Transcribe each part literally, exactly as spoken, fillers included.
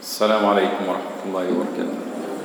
السلام عليكم ورحمة الله وبركاته.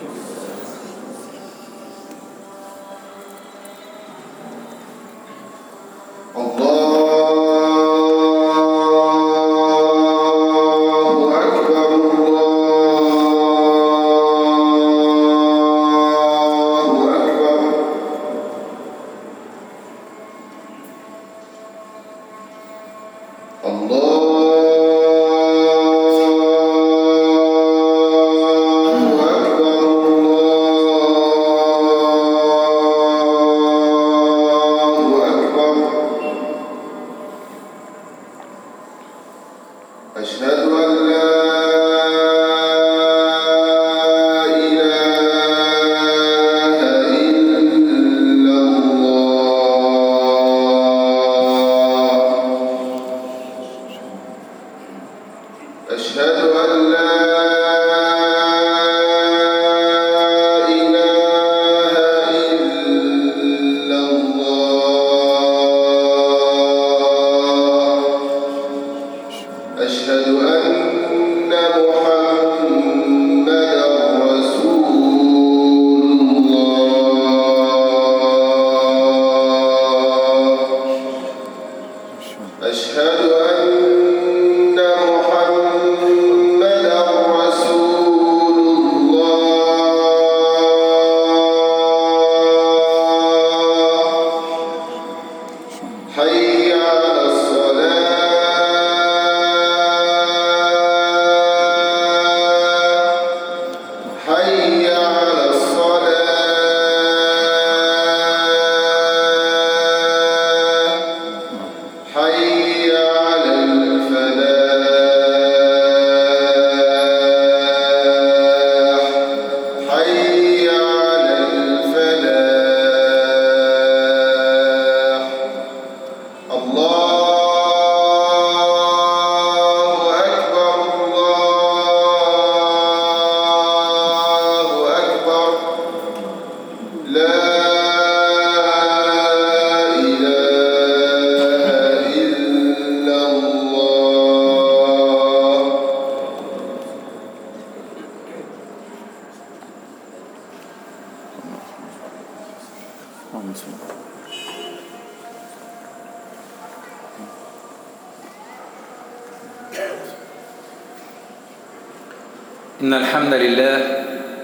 إن الحمد لله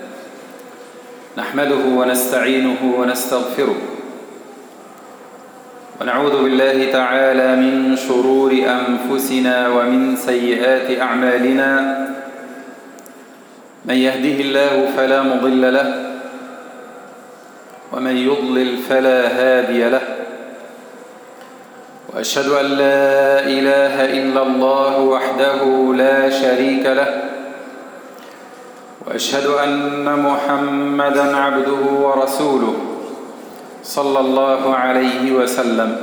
نحمده ونستعينه ونستغفره ونعوذ بالله تعالى من شرور أنفسنا ومن سيئات أعمالنا. من يهده الله فلا مضل له ومن يضلل فلا هادي له، وأشهد أن لا إله إلا الله وحده لا شريك له، وأشهد أن محمدًا عبده ورسوله صلى الله عليه وسلم.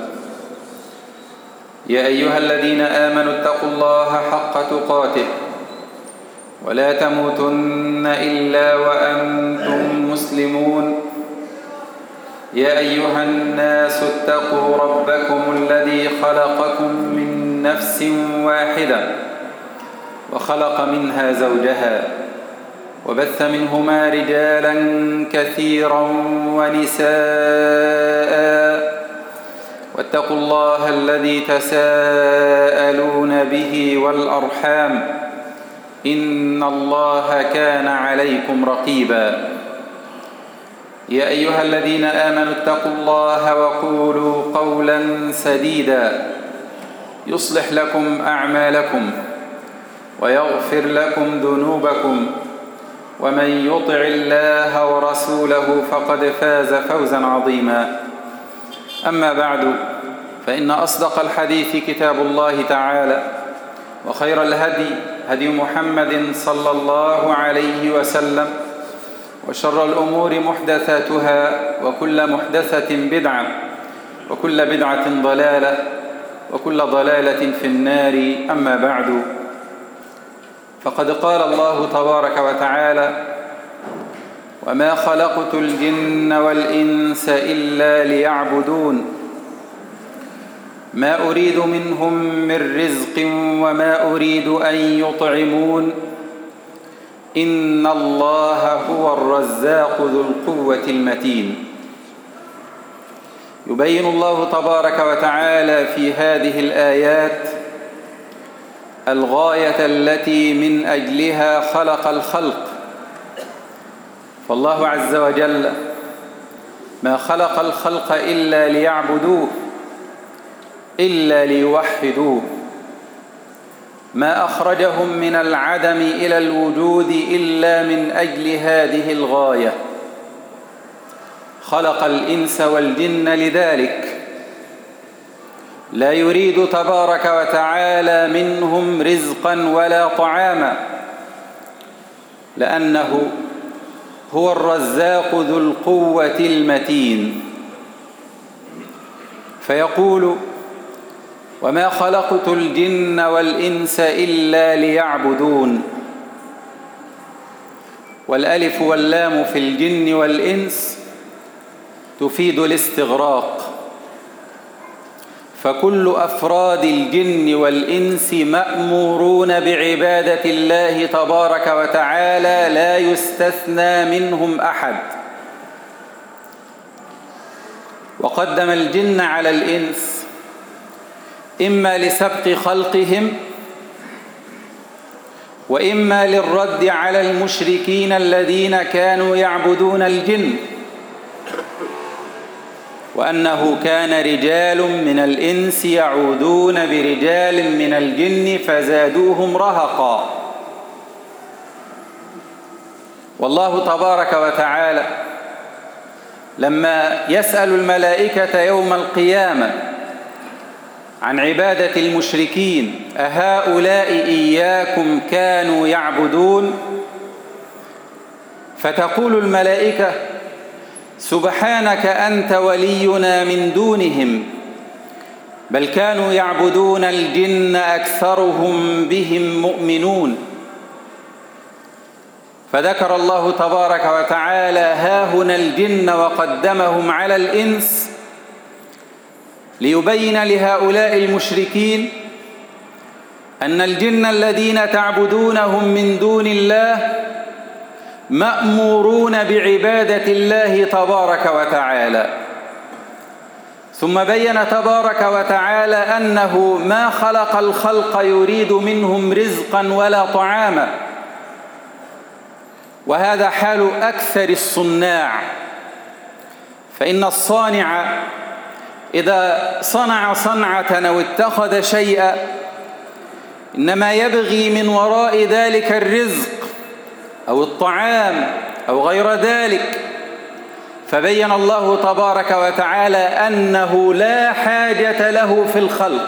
يا أيها الذين آمنوا اتقوا الله حق تقاته ولا تموتن إلا وأنتم مسلمون. يا أيها الناس اتقوا ربكم الذي خلقكم من نفس واحدة وخلق منها زوجها وبث منهما رجالا كثيرا ونساء، واتقوا الله الذي تساءلون به والأرحام إن الله كان عليكم رقيبا. يا أيها الذين آمنوا اتقوا الله وقولوا قولا سديدا يصلح لكم أعمالكم ويغفر لكم ذنوبكم، ومن يطع الله ورسوله فقد فاز فوزا عظيما. أما بعد، فإن أصدق الحديث كتاب الله تعالى، وخير الهدي هدي محمد صلى الله عليه وسلم، وشر الأمور محدثاتها، وكل محدثة بدعة، وكل بدعة ضلالة، وكل ضلالة في النار. أما بعد، فقد قال الله تبارك وتعالى: وما خلقت الجن والإنس إلا ليعبدون ما أريد منهم من رزق وما أريد أن يطعمون إن الله هو الرزاق ذو القوة المتين. يبين الله تبارك وتعالى في هذه الآيات الغاية التي من أجلها خلق الخلق. فالله عز وجل ما خلق الخلق إلا ليعبدوه، إلا ليوحدوه، ما أخرجهم من العدم إلى الوجود إلا من أجل هذه الغاية. خلق الإنس والجن لذلك، لا يريد تبارك وتعالى منهم رزقا ولا طعاما، لأنه هو الرزاق ذو القوة المتين. فيقول: وما خلقت الجن والإنس إلا ليعبدون. والألف واللام في الجن والإنس تفيد الاستغراق، فكل أفراد الجن والإنس مأمورون بعبادة الله تبارك وتعالى، لا يستثنى منهم أحد. وقدم الجن على الإنس إما لسبق خلقهم، وإما للرد على المشركين الذين كانوا يعبدون الجن، وأنه كان رجال من الإنس يعودون برجال من الجن فزادوهم رهقا. والله تبارك وتعالى لما يسأل الملائكة يوم القيامة عن عبادة المشركين: أهؤلاء إياكم كانوا يعبدون؟ فتقول الملائكة: سبحانك أنت ولينا من دونهم، بل كانوا يعبدون الجن أكثرهم بهم مؤمنون. فذكر الله تبارك وتعالى هاهنا الجن وقدمهم على الإنس ليبين لهؤلاء المشركين أن الجن الذين تعبدونهم من دون الله مأمورون بعبادة الله تبارك وتعالى. ثم بين تبارك وتعالى أنه ما خلق الخلق يريد منهم رزقا ولا طعاما، وهذا حال أكثر الصناع. فإن الصانع إذا صنع صنعة أو اتخذ شيئا إنما يبغي من وراء ذلك الرزق أو الطعام أو غير ذلك. فبين الله تبارك وتعالى أنه لا حاجة له في الخلق،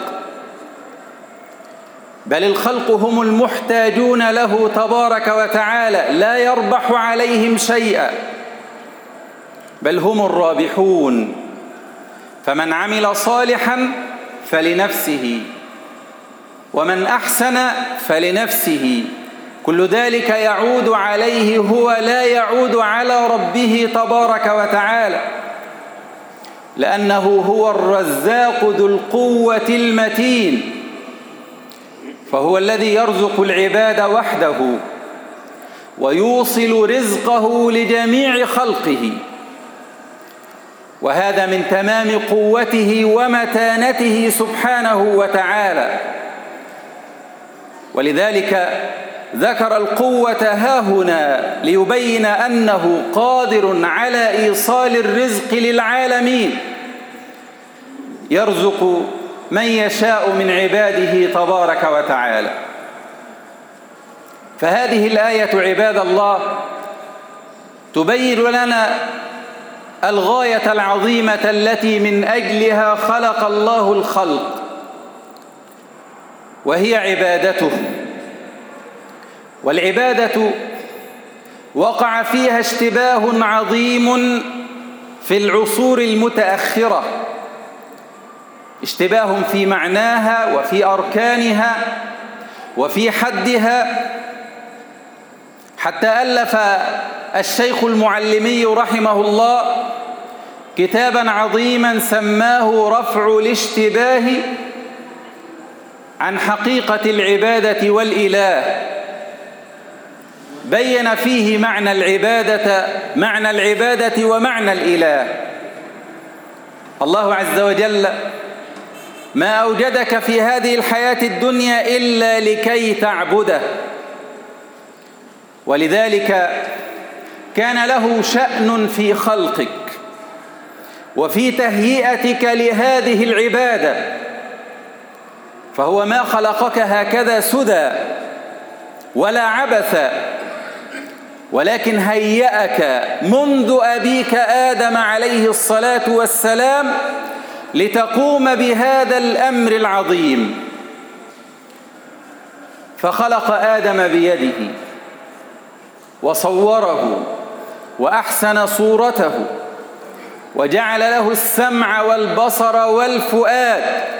بل الخلق هم المحتاجون له تبارك وتعالى، لا يربح عليهم شيئا، بل هم الرابحون. فمن عمل صالحا فلنفسه، ومن أحسن فلنفسه، كل ذلك يعود عليه هو، لا يعود على ربه تبارك وتعالى، لأنه هو الرزاق ذو القوة المتين. فهو الذي يرزق العباد وحده ويوصل رزقه لجميع خلقه، وهذا من تمام قوته ومتانته سبحانه وتعالى. ولذلك ذكر القوة هاهنا ليبين أنه قادر على إيصال الرزق للعالمين، يرزق من يشاء من عباده تبارك وتعالى. فهذه الآية عباد الله تبين لنا الغاية العظيمة التي من أجلها خلق الله الخلق، وهي عبادته. والعبادة وقع فيها اشتباه عظيم في العصور المتأخرة، اشتباه في معناها وفي أركانها وفي حدها، حتى ألف الشيخ المعلمي رحمه الله كتابا عظيما سماه رفع الاشتباه عن حقيقة العبادة والإله. بين فيه معنى العبادة معنى العبادة ومعنى الإله. الله عز وجل ما أوجدك في هذه الحياة الدنيا إلا لكي تعبده، ولذلك كان له شأن في خلقك وفي تهيئتك لهذه العبادة، فهو ما خلقك هكذا سدى ولا عبثا، ولكن هيأك منذ أبيك آدم عليه الصلاة والسلام لتقوم بهذا الأمر العظيم. فخلق آدم بيده وصوره وأحسن صورته وجعل له السمع والبصر والفؤاد،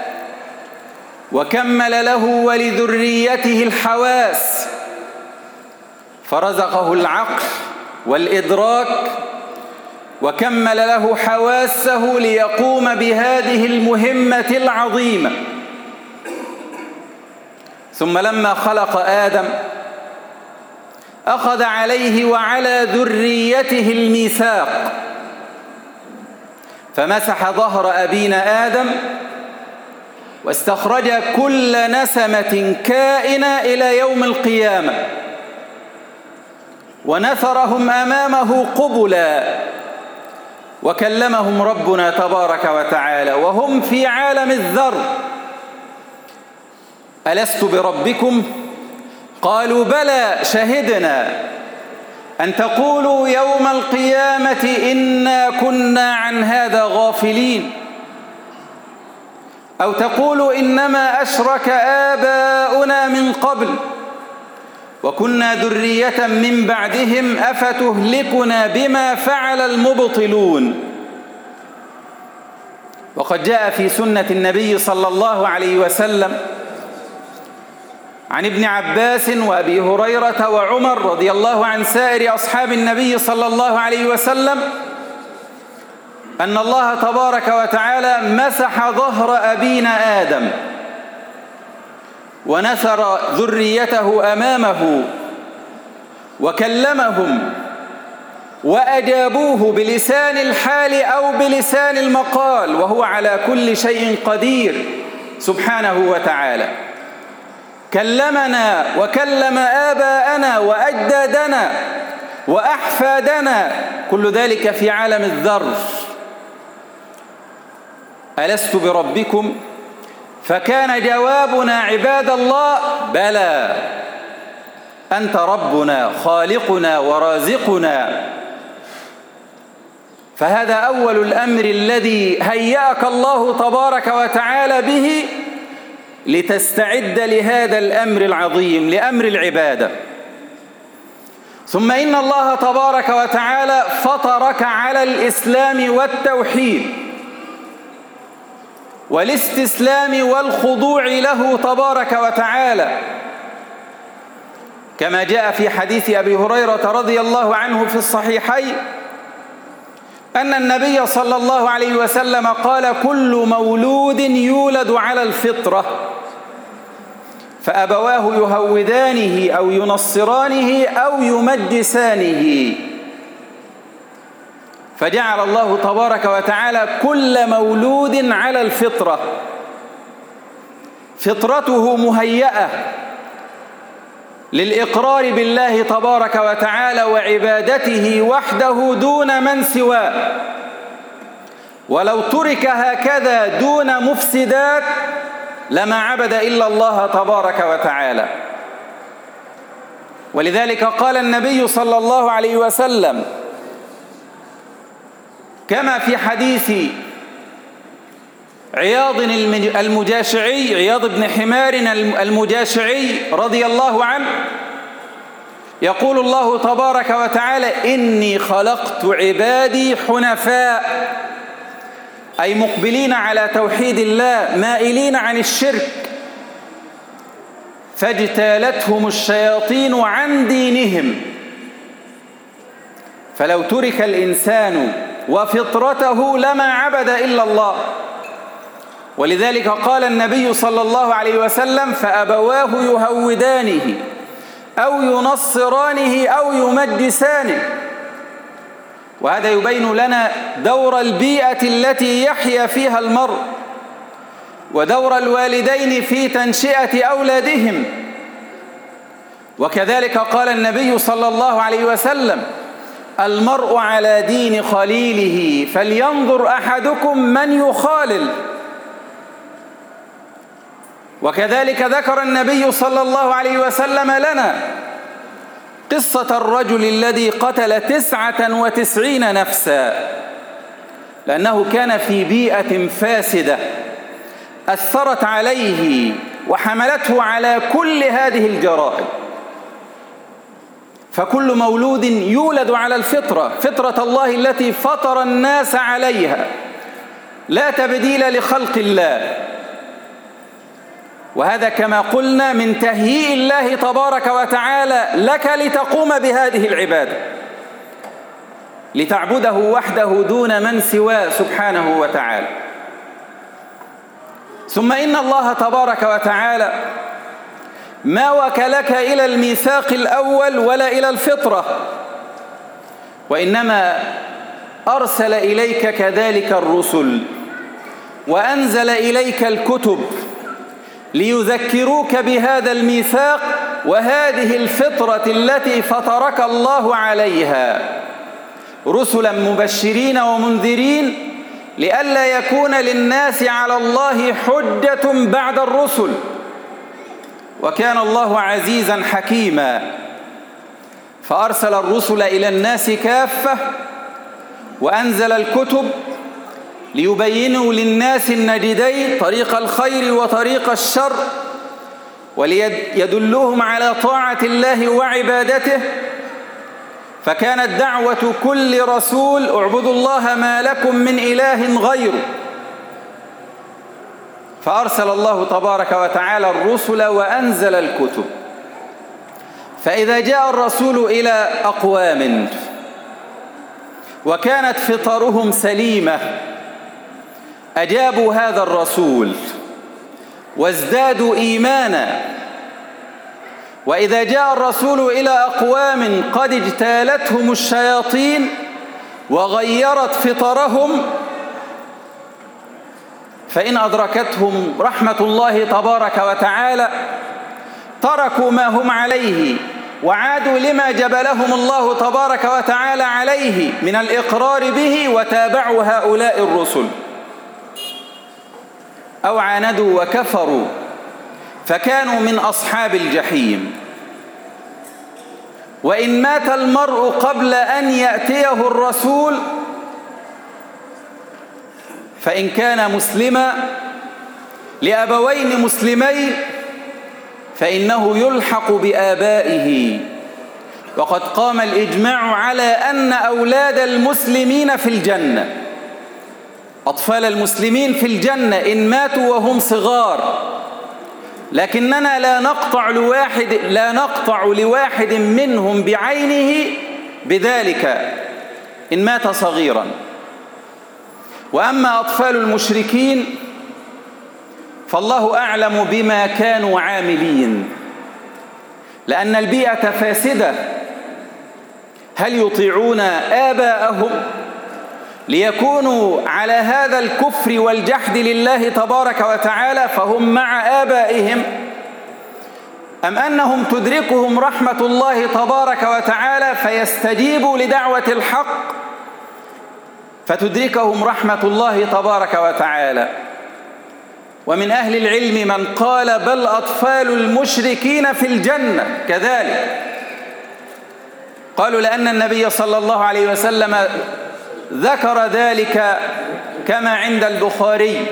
وكمل له ولذريته الحواس، فرزقه العقل والإدراك، وكمل له حواسه ليقوم بهذه المهمة العظيمة. ثم لما خلق آدم أخذ عليه وعلى ذريته الميثاق، فمسح ظهر أبينا آدم واستخرج كل نسمة كائنة إلى يوم القيامة، ونثرهم أمامه قبلا، وكلمهم ربنا تبارك وتعالى وهم في عالم الذر: ألست بربكم؟ قالوا بلى شهدنا أن تقولوا يوم القيامة إنا كنا عن هذا غافلين، أو تقولوا إنما أشرك آباؤنا من قبل وكنا ذرية من بعدهم أفتهلكنا بما فعل المبطلون. وقد جاء في سنة النبي صلى الله عليه وسلم عن ابن عباس وأبي هريرة وعمر رضي الله عن سائر أصحاب النبي صلى الله عليه وسلم أن الله تبارك وتعالى مسح ظهر أبينا آدم ونثر ذريته أمامه وكلمهم وأجابوه بلسان الحال أو بلسان المقال، وهو على كل شيء قدير سبحانه وتعالى. كلمنا وكلم آباءنا وأجدادنا وأحفادنا، كل ذلك في عالم الذر. ألست بربكم؟ فكان جوابنا عباد الله: بلى، أنت ربنا خالقنا ورازقنا. فهذا أول الأمر الذي هيأك الله تبارك وتعالى به لتستعد لهذا الأمر العظيم، لأمر العبادة. ثم إن الله تبارك وتعالى فطرك على الإسلام والتوحيد والاستسلام والخضوع له تبارك وتعالى، كما جاء في حديث أبي هريرة رضي الله عنه في الصحيحين أن النبي صلى الله عليه وسلم قال: كل مولود يولد على الفطرة، فأبواه يهودانه أو ينصرانه أو يمجسانه. فجعل الله تبارك وتعالى كل مولود على الفطرة، فطرته مهيئة للإقرار بالله تبارك وتعالى وعبادته وحده دون من سواه. ولو ترك هكذا دون مفسدات لما عبد إلا الله تبارك وتعالى. ولذلك قال النبي صلى الله عليه وسلم كما في حديث عياض المجاشعي، عياض بن حمار المجاشعي رضي الله عنه، يقول الله تبارك وتعالى: إني خلقت عبادي حنفاء، أي مقبلين على توحيد الله مائلين عن الشرك، فاجتالتهم الشياطين عن دينهم. فلو ترك الإنسان وفطرته لما عبد إلا الله. ولذلك قال النبي صلى الله عليه وسلم: فأبواه يهودانه أو ينصرانه أو يمجسانه. وهذا يبين لنا دور البيئة التي يحيا فيها المرء، ودور الوالدين في تنشئة أولادهم. وكذلك قال النبي صلى الله عليه وسلم: المرء على دين خليله فلينظر أحدكم من يخالل. وكذلك ذكر النبي صلى الله عليه وسلم لنا قصة الرجل الذي قتل تسعة وتسعين نفسا، لأنه كان في بيئة فاسدة أثرت عليه وحملته على كل هذه الجرائم. فكل مولود يولد على الفطرة، فطرة الله التي فطر الناس عليها، لا تبديل لخلق الله. وهذا كما قلنا من تهيئ الله تبارك وتعالى لك لتقوم بهذه العبادة، لتعبده وحده دون من سواه سبحانه وتعالى. ثم إن الله تبارك وتعالى ما وكلك إلى الميثاق الأول ولا إلى الفطرة، وإنما أرسل إليك كذلك الرسل، وأنزل إليك الكتب ليذكروك بهذا الميثاق وهذه الفطرة التي فطرك الله عليها، رسلا مبشرين ومنذرين لئلا يكون للناس على الله حجة بعد الرسل، وكان الله عزيزا حكيما. فأرسل الرسل إلى الناس كافة، وأنزل الكتب ليبينوا للناس النجدين طريق الخير وطريق الشر، وليدلوهم على طاعة الله وعبادته. فكانت دعوة كل رسول: اعبدوا الله ما لكم من إله غيره. فأرسل الله تبارك وتعالى الرسل وأنزل الكتب. فإذا جاء الرسول إلى أقوام وكانت فطرهم سليمة أجابوا هذا الرسول وازدادوا إيمانا. وإذا جاء الرسول إلى أقوام قد اجتالتهم الشياطين وغيرت فطرهم، فإن أدركتهم رحمة الله تبارك وتعالى تركوا ما هم عليه وعادوا لما جبلهم الله تبارك وتعالى عليه من الإقرار به، وتابعوا هؤلاء الرسل، أو عاندوا وكفروا فكانوا من أصحاب الجحيم. وإن مات المرء قبل أن يأتيه الرسول فإن كان مسلما لأبوين مسلمين فإنه يلحق بآبائه. وقد قام الإجماع على أن أولاد المسلمين في الجنة، أطفال المسلمين في الجنة إن ماتوا وهم صغار، لكننا لا نقطع لواحد لا نقطع لواحد منهم بعينه بذلك إن مات صغيرا. وأما أطفال المشركين فالله أعلم بما كانوا عاملين، لأن البيئة فاسدة. هل يطيعون آباءهم ليكونوا على هذا الكفر والجحد لله تبارك وتعالى فهم مع آبائهم، أم أنهم تدركهم رحمة الله تبارك وتعالى فيستجيبوا لدعوة الحق فتدركهم رحمة الله تبارك وتعالى؟ ومن أهل العلم من قال بل أطفال المشركين في الجنة كذلك. قالوا لأن النبي صلى الله عليه وسلم ذكر ذلك كما عند البخاري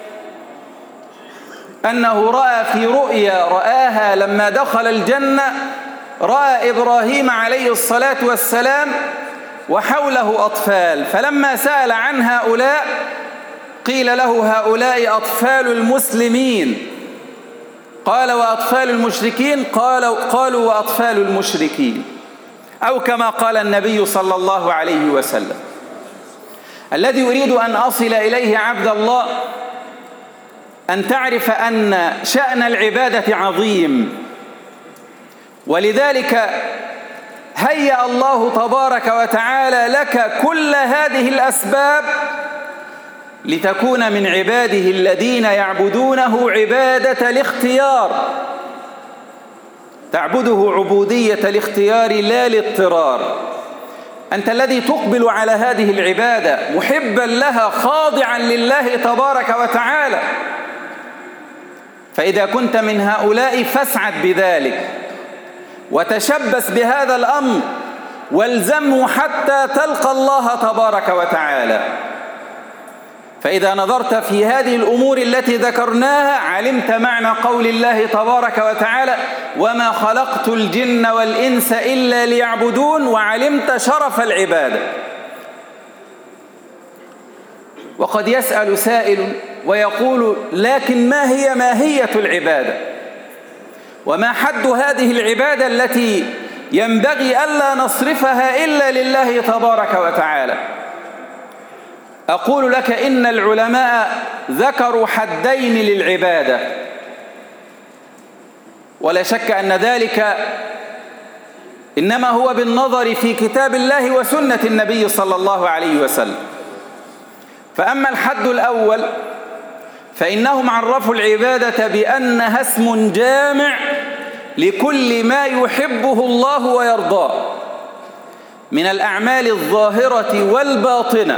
أنه رأى في رؤيا رآها لما دخل الجنة، رأى إبراهيم عليه الصلاة والسلام وحوله أطفال، فلما سأل عن هؤلاء قيل له هؤلاء أطفال المسلمين. قال وأطفال المشركين؟ قالوا, قالوا وأطفال المشركين، أو كما قال النبي صلى الله عليه وسلم. الذي أريد أن أصل إليه عبد الله أن تعرف أن شأن العبادة عظيم، ولذلك هيأ الله تبارك وتعالى لك كل هذه الأسباب لتكون من عباده الذين يعبدونه عبادة الاختيار، تعبده عبودية الاختيار لا الاضطرار. أنت الذي تقبل على هذه العبادة محبا لها خاضعا لله تبارك وتعالى. فإذا كنت من هؤلاء فاسعد بذلك وتشبث بهذا الأمر والزمه حتى تلقى الله تبارك وتعالى. فإذا نظرت في هذه الأمور التي ذكرناها علمت معنى قول الله تبارك وتعالى: وما خلقت الجن والإنس إلا ليعبدون، وعلمت شرف العبادة. وقد يسأل سائل ويقول: لكن ما هي ماهية العبادة؟ وما حد هذه العبادة التي ينبغي ألا نصرفها إلا لله تبارك وتعالى؟ أقول لك إن العلماء ذكروا حدين للعبادة، ولا شك أن ذلك إنما هو بالنظر في كتاب الله وسنة النبي صلى الله عليه وسلم. فأما الحد الأول فإنهم عرفوا العبادة بأنها اسم جامع لكل ما يحبه الله ويرضاه من الأعمال الظاهرة والباطنة،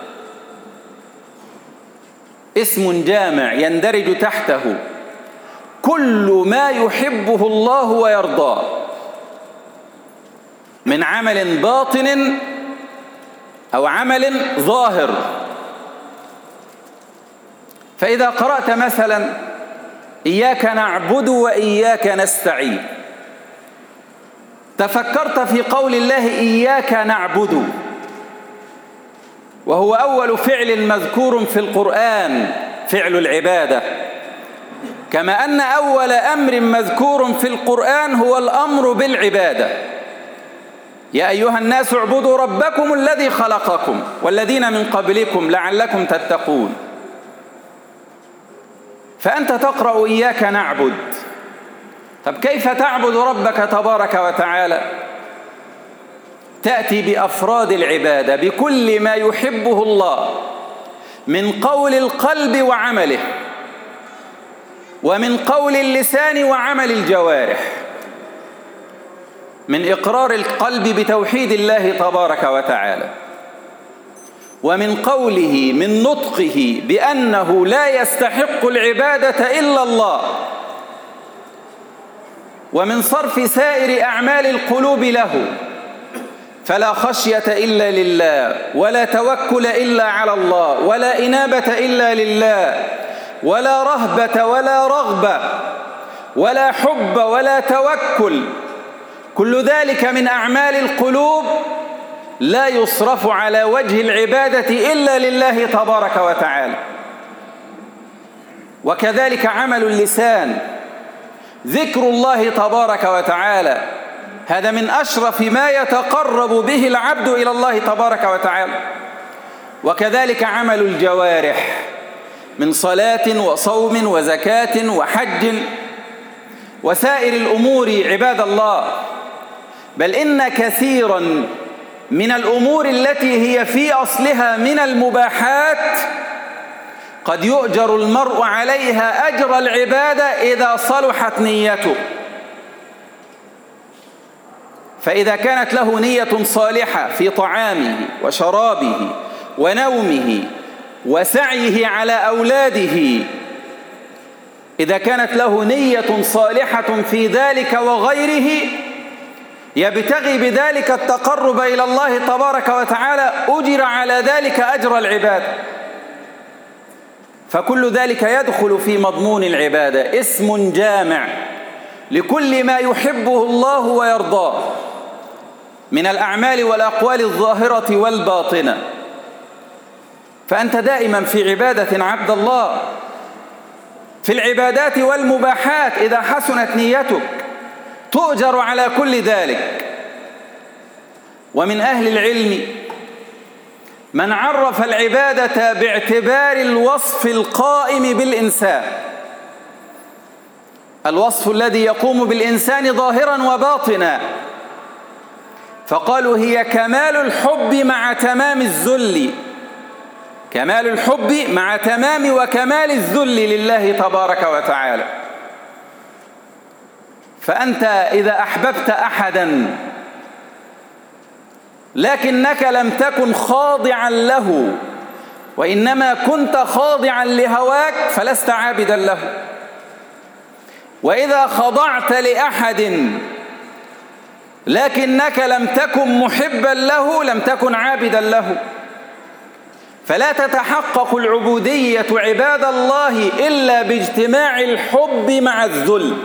اسم جامع يندرج تحته كل ما يحبه الله ويرضاه من عمل باطن أو عمل ظاهر. فإذا قرأت مثلا: إياك نعبد وإياك نستعين، تفكرت في قول الله إياك نعبد، وهو أول فعل مذكور في القرآن فعل العبادة، كما أن أول أمر مذكور في القرآن هو الأمر بالعبادة: يا أيها الناس اعبدوا ربكم الذي خلقكم والذين من قبلكم لعلكم تتقون. فأنت تقرأ إياك نعبد، طب كيف تعبد ربك تبارك وتعالى؟ تأتي بأفراد العبادة بكل ما يحبه الله من قول القلب وعمله، ومن قول اللسان وعمل الجوارح، من إقرار القلب بتوحيد الله تبارك وتعالى، ومن قوله من نطقه بأنه لا يستحق العبادة إلا الله، ومن صرف سائر أعمال القلوب له، فلا خشية إلا لله، ولا توكل إلا على الله، ولا إنابة إلا لله، ولا رهبة ولا رغبة ولا حب ولا توكل. كل ذلك من أعمال القلوب لا يصرف على وجه العبادة إلا لله تبارك وتعالى. وكذلك عمل اللسان، ذكر الله تبارك وتعالى، هذا من أشرف ما يتقرب به العبد إلى الله تبارك وتعالى. وكذلك عمل الجوارح من صلاة وصوم وزكاة وحج وسائر الأمور عباد الله. بل إن كثيرا من الأمور التي هي في أصلها من المباحات قد يؤجر المرء عليها أجر العبادة إذا صلحت نيته. فإذا كانت له نية صالحة في طعامه وشرابه ونومه وسعيه على أولاده، إذا كانت له نية صالحة في ذلك وغيره يبتغي بذلك التقرب إلى الله تبارك وتعالى، أجر على ذلك أجر العبادة. فكل ذلك يدخل في مضمون العبادة، اسم جامع لكل ما يحبه الله ويرضاه من الأعمال والأقوال الظاهرة والباطنة. فأنت دائما في عبادة عبد الله، في العبادات والمباحات إذا حسنت نيتك تؤجر على كل ذلك. ومن أهل العلم من عرف العبادة باعتبار الوصف القائم بالإنسان، الوصف الذي يقوم بالإنسان ظاهرا وباطنا، فقالوا هي كمال الحب مع تمام الذل، كمال الحب مع تمام وكمال الذل لله تبارك وتعالى. فأنت إذا أحببت أحدا لكنك لم تكن خاضعا له وإنما كنت خاضعا لهواك فلست عابدا له، وإذا خضعت لأحد لكنك لم تكن محبا له لم تكن عابدا له. فلا تتحقق العبودية عباد الله إلا باجتماع الحب مع الذل.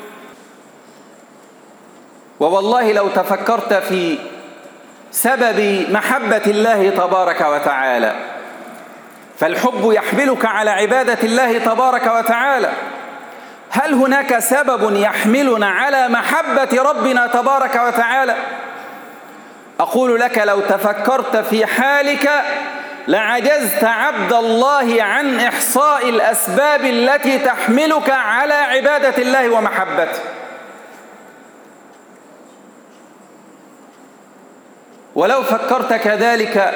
ووالله لو تفكرت في سبب محبة الله تبارك وتعالى، فالحب يحملك على عبادة الله تبارك وتعالى. هل هناك سبب يحملنا على محبة ربنا تبارك وتعالى؟ أقول لك لو تفكرت في حالك لعجزت عبد الله عن إحصاء الأسباب التي تحملك على عبادة الله ومحبته. ولو فكرت كذلك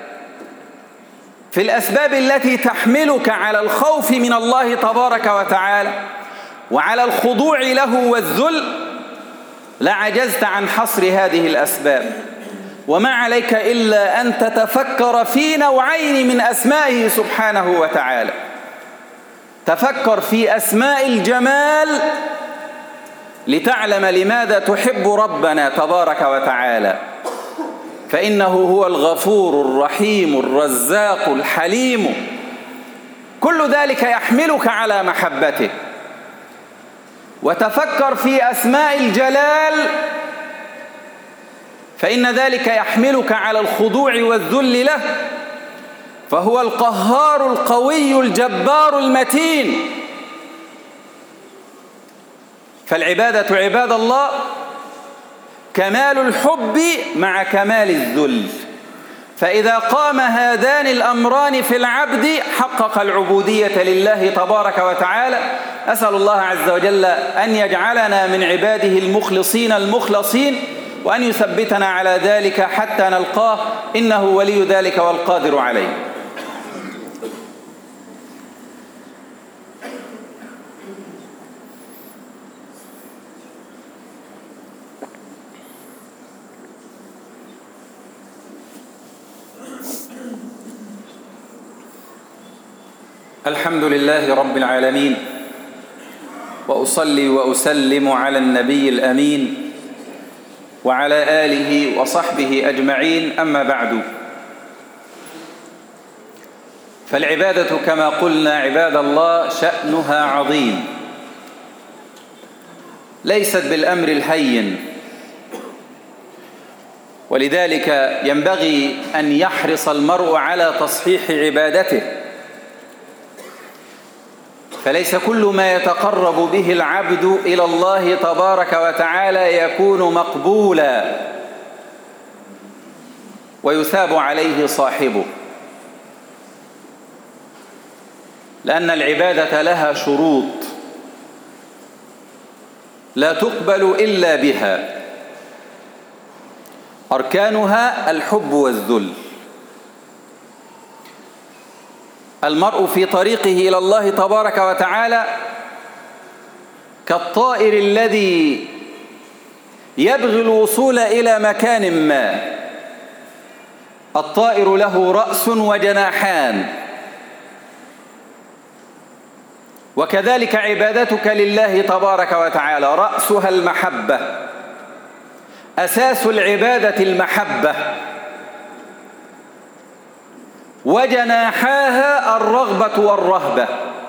في الأسباب التي تحملك على الخوف من الله تبارك وتعالى وعلى الخضوع له والذل لعجزت عن حصر هذه الأسباب. وما عليك إلا أن تتفكر في نوعين من أسمائه سبحانه وتعالى. تفكر في أسماء الجمال لتعلم لماذا تحب ربنا تبارك وتعالى، فإنه هو الغفور الرحيم الرزاق الحليم، كل ذلك يحملك على محبته. وتفكر في أسماء الجلال فإن ذلك يحملك على الخضوع والذل له، فهو القهار القوي الجبار المتين. فالعبادة عباد الله كمال الحب مع كمال الذل، فإذا قام هذان الأمران في العبد حقق العبودية لله تبارك وتعالى. أسأل الله عز وجل أن يجعلنا من عباده المخلصين المخلصين، وأن يثبتنا على ذلك حتى نلقاه، إنه ولي ذلك والقادر عليه. الحمد لله رب العالمين، وأصلي وأسلم على النبي الأمين وعلى آله وصحبه أجمعين، أما بعد. فالعبادة كما قلنا عباد الله شأنها عظيم، ليست بالأمر الهين، ولذلك ينبغي أن يحرص المرء على تصحيح عبادته. فليس كل ما يتقرب به العبد إلى الله تبارك وتعالى يكون مقبولا ويثاب عليه صاحبه، لأن العبادة لها شروط لا تقبل إلا بها. أركانها الحب والذل. المرء في طريقه إلى الله تبارك وتعالى كالطائر الذي يبغي الوصول إلى مكان ما. الطائر له رأس وجناحان، وكذلك عبادتك لله تبارك وتعالى رأسها المحبة، أساس العبادة المحبة، وجناحاها الرغبة والرهبة،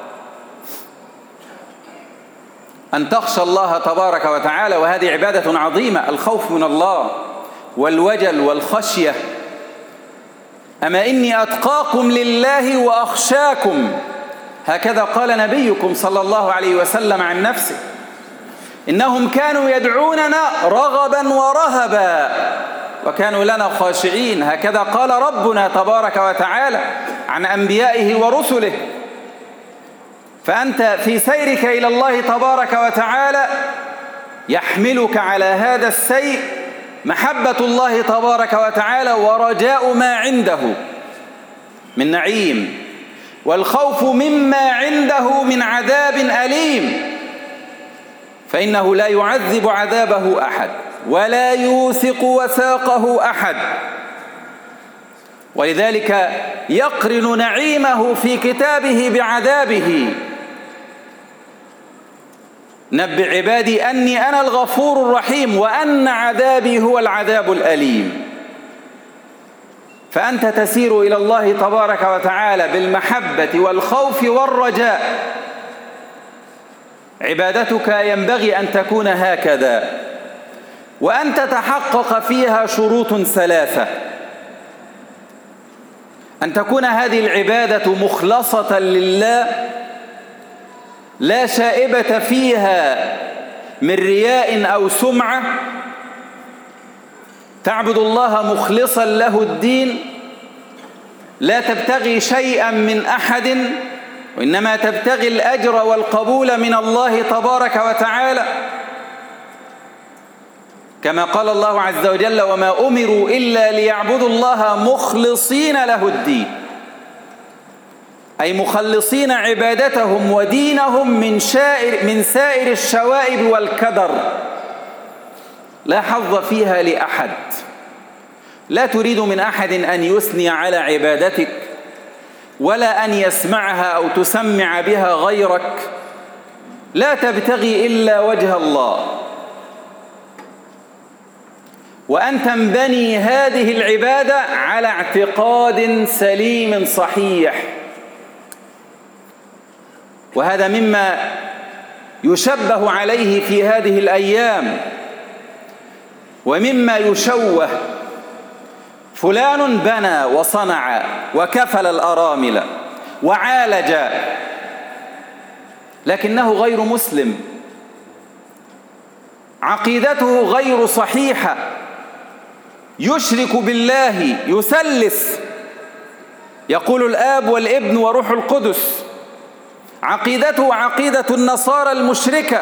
أن تخشى الله تبارك وتعالى، وهذه عبادة عظيمة، الخوف من الله والوجل والخشية. أما إني أتقاكم لله وأخشاكم، هكذا قال نبيكم صلى الله عليه وسلم عن نفسه، إنهم كانوا يدعوننا رغبا ورهبا وكانوا لنا خاشعين، هكذا قال ربنا تبارك وتعالى عن أنبيائه ورسله. فأنت في سيرك إلى الله تبارك وتعالى يحملك على هذا السير محبة الله تبارك وتعالى ورجاء ما عنده من نعيم، والخوف مما عنده من عذاب أليم، فإنه لا يعذب عذابه أحد ولا يوثق وثاقه أحد، ولذلك يقرن نعيمه في كتابه بعذابه. نبئ عبادي أني أنا الغفور الرحيم وأن عذابي هو العذاب الأليم. فأنت تسير إلى الله تبارك وتعالى بالمحبة والخوف والرجاء. عبادتك ينبغي أن تكون هكذا، وأن تتحقق فيها شروط ثلاثة: أن تكون هذه العبادة مخلصة لله، لا شائبة فيها من رياء أو سمعة، تعبد الله مخلصا له الدين، لا تبتغي شيئا من أحد، وإنما تبتغي الأجر والقبول من الله تبارك وتعالى، كما قال الله عز وجل: وما أمروا إلا ليعبدوا الله مخلصين له الدين، أي مخلصين عبادتهم ودينهم من, شائر من سائر الشوائب والكدر، لا حظ فيها لأحد. لا تريد من أحد أن يثني على عبادتك، ولا أن يسمعها أو تسمع بها غيرك، لا تبتغي إلا وجه الله، وأن تنبني هذه العبادة على اعتقاد سليم صحيح. وهذا مما يشبه عليه في هذه الأيام، ومما يشوه: فلان بنى وصنع وكفل الأرامل وعالج، لكنه غير مسلم، عقيدته غير صحيحة، يشرك بالله، يثلث، يقول الآب والابن وروح القدس، عقيدته عقيدة النصارى المشركة،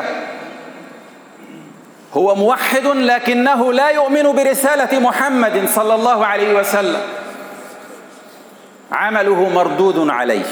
هو موحد لكنه لا يؤمن برسالة محمد صلى الله عليه وسلم، عمله مردود عليه،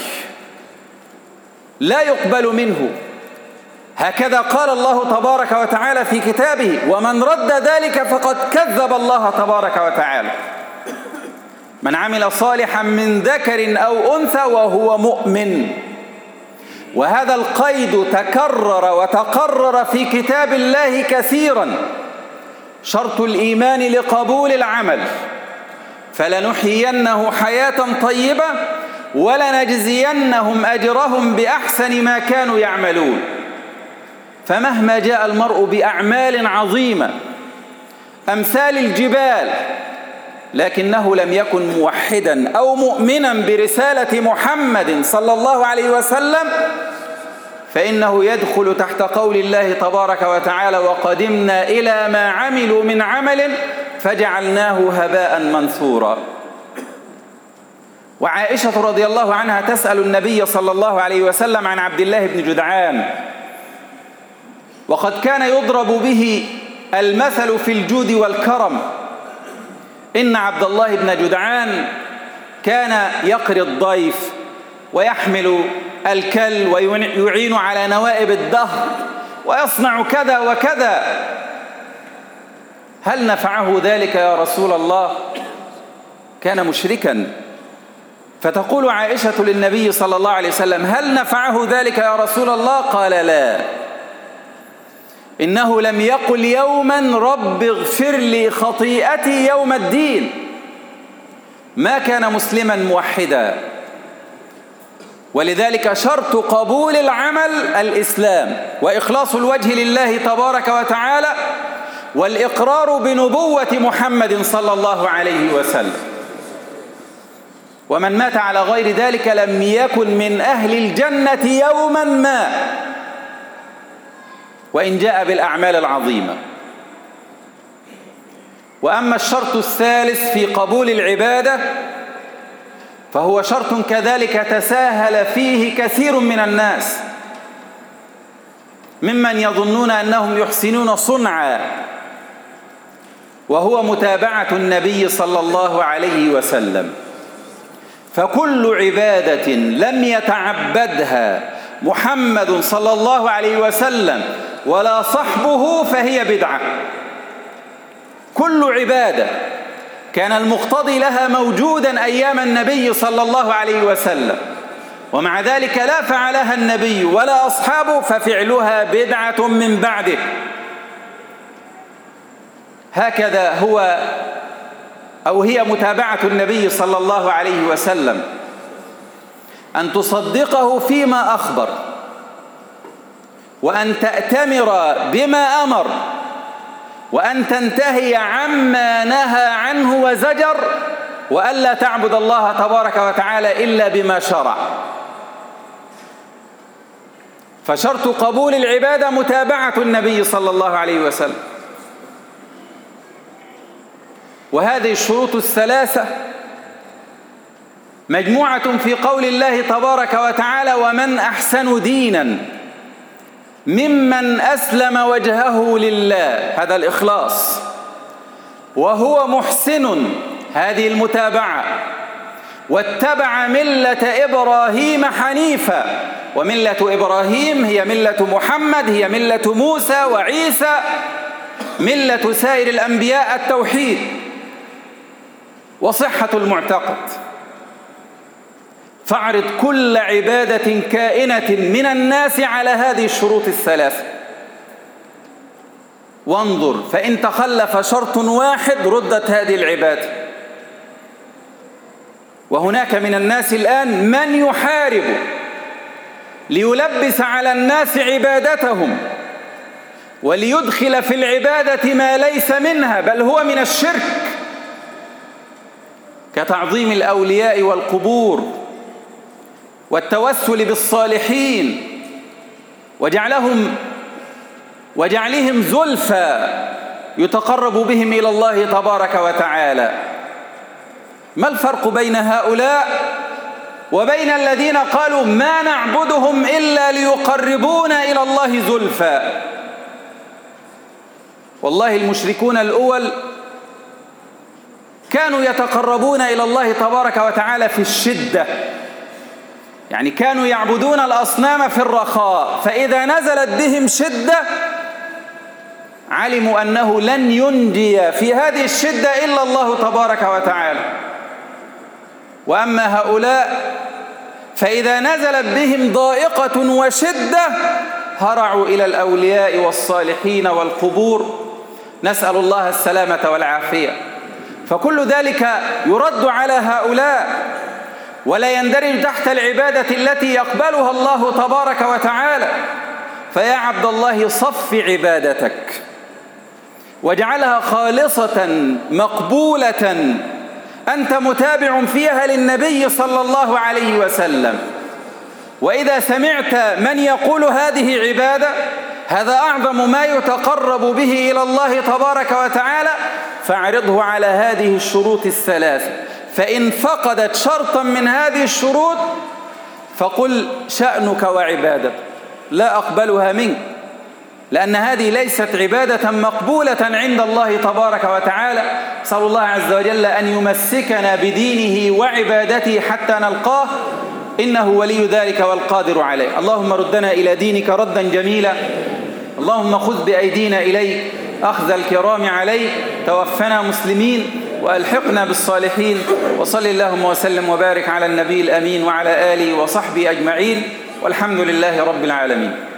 لا يقبل منه. هكذا قال الله تبارك وتعالى في كتابه: ومن رد ذلك فقد كذب الله تبارك وتعالى. من عمل صالحا من ذكر أو أنثى وهو مؤمن. وهذا القيد تكرر وتقرر في كتاب الله كثيرا: شرط الإيمان لقبول العمل، فلنحيينه حياة طيبة ولنجزينهم أجرهم بأحسن ما كانوا يعملون. فمهما جاء المرء بأعمال عظيمة أمثال الجبال، لكنه لم يكن موحدا أو مؤمنا برسالة محمد صلى الله عليه وسلم، فإنه يدخل تحت قول الله تبارك وتعالى: وقدمنا إلى ما عملوا من عمل فجعلناه هباء منثورا. وعائشة رضي الله عنها تسأل النبي صلى الله عليه وسلم عن عبد الله بن جدعان، وقد كان يضرب به المثل في الجود والكرم. إن عبد الله بن جدعان كان يقري الضيف ويحمل الكل ويعين على نوائب الدهر ويصنع كذا وكذا. هل نفعه ذلك يا رسول الله؟ كان مشركا. فتقول عائشة للنبي صلى الله عليه وسلم: هل نفعه ذلك يا رسول الله؟ قال: لا، إنه لم يقل يوما رب اغفر لي خطيئتي يوم الدين. ما كان مسلما موحدا. ولذلك شرط قبول العمل الإسلام وإخلاص الوجه لله تبارك وتعالى، والإقرار بنبوة محمد صلى الله عليه وسلم. ومن مات على غير ذلك لم يكن من أهل الجنة يوما ما، وإن جاء بالأعمال العظيمة. وأما الشرط الثالث في قبول العبادة فهو شرط كذلك تساهل فيه كثير من الناس، ممن يظنون أنهم يحسنون صنعا، وهو متابعة النبي صلى الله عليه وسلم. فكل عبادة لم يتعبدها محمد صلى الله عليه وسلم ولا صحبه فهي بدعة. كل عبادة كان المقتضي لها موجودا أيام النبي صلى الله عليه وسلم ومع ذلك لا فعلها النبي ولا أصحابه ففعلها بدعة من بعده. هكذا هو أو هي متابعة النبي صلى الله عليه وسلم، أن تصدقه فيما أخبر، وأن تأتمر بما أمر، وأن تنتهي عما نهى عنه وزجر، وألا تعبد الله تبارك وتعالى إلا بما شرع. فشرط قبول العبادة متابعة النبي صلى الله عليه وسلم. وهذه الشروط الثلاثة مجموعة في قول الله تبارك وتعالى: ومن أحسن دينا ممن أسلم وجهه لله، هذا الإخلاص، وهو محسن، هذه المتابعة، واتبع ملة إبراهيم حنيفا. وملة إبراهيم هي ملة محمد، هي ملة موسى وعيسى، ملة سائر الأنبياء التوحيد وصحة المعتقد. فاعرض كل عبادة كائنة من الناس على هذه الشروط الثلاثة وانظر، فإن تخلف شرط واحد ردت هذه العبادة. وهناك من الناس الآن من يحارب ليلبس على الناس عبادتهم وليدخل في العبادة ما ليس منها، بل هو من الشرك، كتعظيم الأولياء والقبور والتوسل بالصالحين وجعلهم وجعلهم زلفى يتقرب بهم إلى الله تبارك وتعالى. ما الفرق بين هؤلاء وبين الذين قالوا ما نعبدهم إلا ليقربونا إلى الله زلفى؟ والله المشركون الأول كانوا يتقربون إلى الله تبارك وتعالى في الشدة، يعني كانوا يعبدون الأصنام في الرخاء، فإذا نزلت بهم شدة علموا أنه لن ينجي في هذه الشدة إلا الله تبارك وتعالى. وأما هؤلاء فإذا نزلت بهم ضائقة وشدة هرعوا إلى الأولياء والصالحين والقبور، نسأل الله السلامة والعافية. فكل ذلك يرد على هؤلاء ولا يندرج تحت العبادة التي يقبلها الله تبارك وتعالى. فيا عبد الله صف عبادتك واجعلها خالصة مقبولة، أنت متابع فيها للنبي صلى الله عليه وسلم. وإذا سمعت من يقول هذه عبادة، هذا أعظم ما يتقرب به إلى الله تبارك وتعالى، فاعرضه على هذه الشروط الثلاث. فإن فقدت شرطا من هذه الشروط فقل شأنك وعبادتك لا أقبلها منك، لأن هذه ليست عبادة مقبولة عند الله تبارك وتعالى. صلى الله عز وجل أن يمسكنا بدينه وعبادته حتى نلقاه، إنه ولي ذلك والقادر عليه. اللهم ردنا إلى دينك ردا جميلا، اللهم خذ بأيدينا إليك أخذ الكرام عليك، توفنا مسلمين وألحقنا بالصالحين. وصل اللهم وسلم وبارك على النبي الأمين وعلى آله وصحبه أجمعين، والحمد لله رب العالمين.